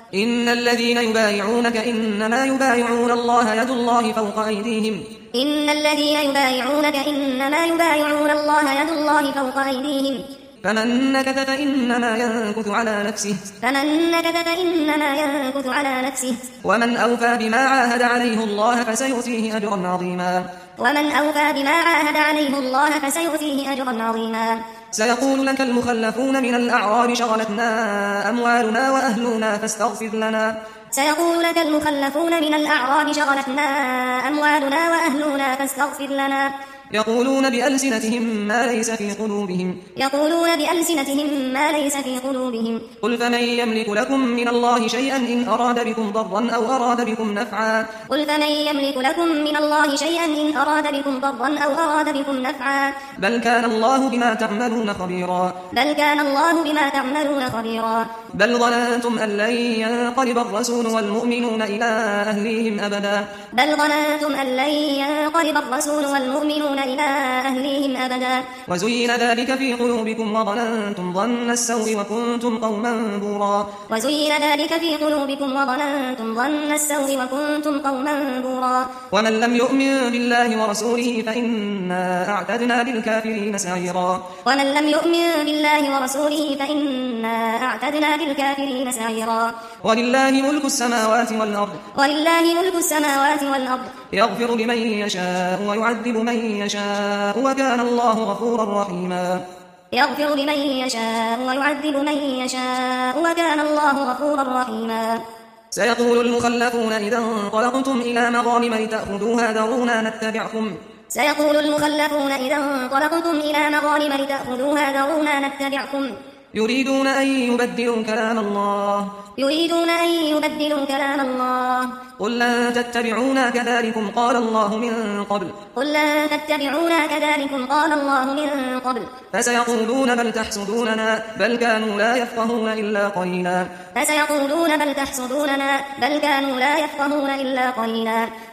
إن الذين يبايعونك إنما يبايعون الله يد الله فوق أيديهم إن الذين يبايعونك إنما يبايعون الله يد الله فوق أيديهم فمن نكث فإنما ينكث على نفسه ومن أوفى بما عاهد عليه الله فسيؤتيه أجرا عظيما سيقول لك المخلفون من الأعراب شغلتنا أموالنا وأهلنا فاستغفر لنا يقولون بألسنتهم ما ليس في قلوبهم قل فمن يملك لكم من الله شيئا إن أراد بكم ضرا أو أراد بكم نفعا بل كان الله بما تعملون خبيرا بل ظننتم أن لن ينقلب الرسول والمؤمنون إلى أهليهم أبدا وزين ذلك في قلوبكم وظننتم ظن السوء وكنتم قوما بورا ومن لم يؤمن بالله ورسوله فإنا أعتدنا للكافرين سعيرا ولله ملك السماوات والأرض يغفر لمن يشاء ويعذب من يشاء وكان الله غفورا رحيما سيقول المخلفون إذا انطلقتم إلى مغانم لتأخذوها ذرونا نتبعكم يريدون أن يبدلوا كلام الله قل لن تتبعونا كذلكم قال الله من قبل فسيقولون بل تحسدوننا بل كانوا لا يفقهون إلا قليلا